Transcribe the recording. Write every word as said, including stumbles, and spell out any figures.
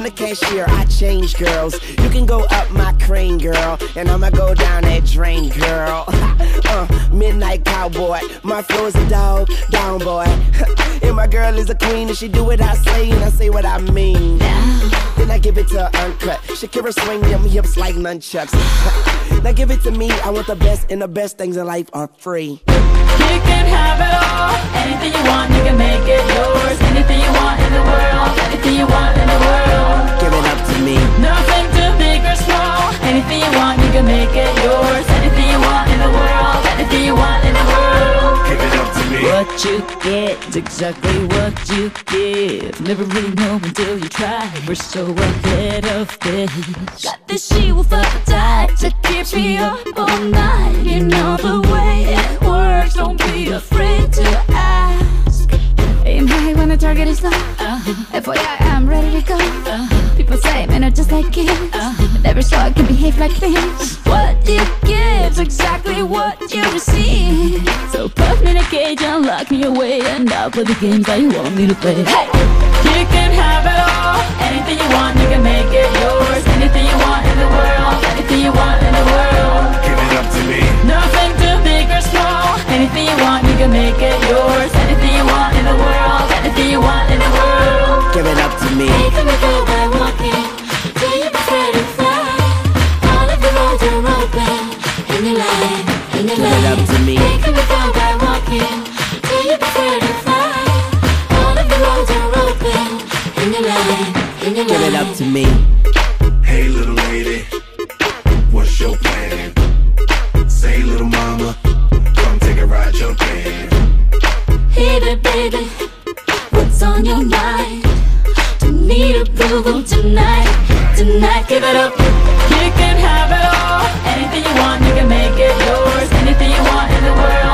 the cashier, I change girls. You can go up my crane, girl, and I'ma go down that drain, girl. uh, midnight cowboy, my flow is a dog, down boy. And my girl is a queen, and she do what I say, and I say what I mean. Then I give it to her uncut. Shakira swing them hips like nunchucks. Now give it to me, I want the best, and the best things in life are free. You can have it all, anything you want, you can make it yours. Anything you want in the world, anything you want in the world. Give it up to me. Nothing too big or small, anything you want, you can make it yours. Anything you want in the world, anything you want in the world. Give it up to me. What you get is exactly what you give. Never really know until you try. We're so ahead of this. Got this she will fuck tight to keep me up all night. You know the way it works, don't be afraid to ask. Aim high when the target is low. uh-huh. F Y I, I'm ready to go. uh-huh. People say men are just like kids. uh-huh. Never saw I can behave like this. What you give's exactly what you receive. So put me in a cage and lock me away, and I'll play the games that you want me to play. Hey! You can have it all, anything you want, you can make it yours. Anything you want in the world, anything you want in the world. Give it up to me. Nothing too big or small, anything you want, you can make it yours. Anything you want in the world, anything you want in the world. Give it up to me. Hey, come and go by walking, till you prefer to fly. All of the roads are open, in your life, in your Give life. it up to me. Hey, come and go by walking, till you prefer to fly. All of the roads are open, in your life, in your life. Give it up to me. Hey little lady, what's your plan? Say little mama, come take a ride, jump in. Hey there, baby, what's on your mind? Don't need approval tonight, tonight. Give it up. You can have it all, anything you want, you can make it yours. Anything you want in the world,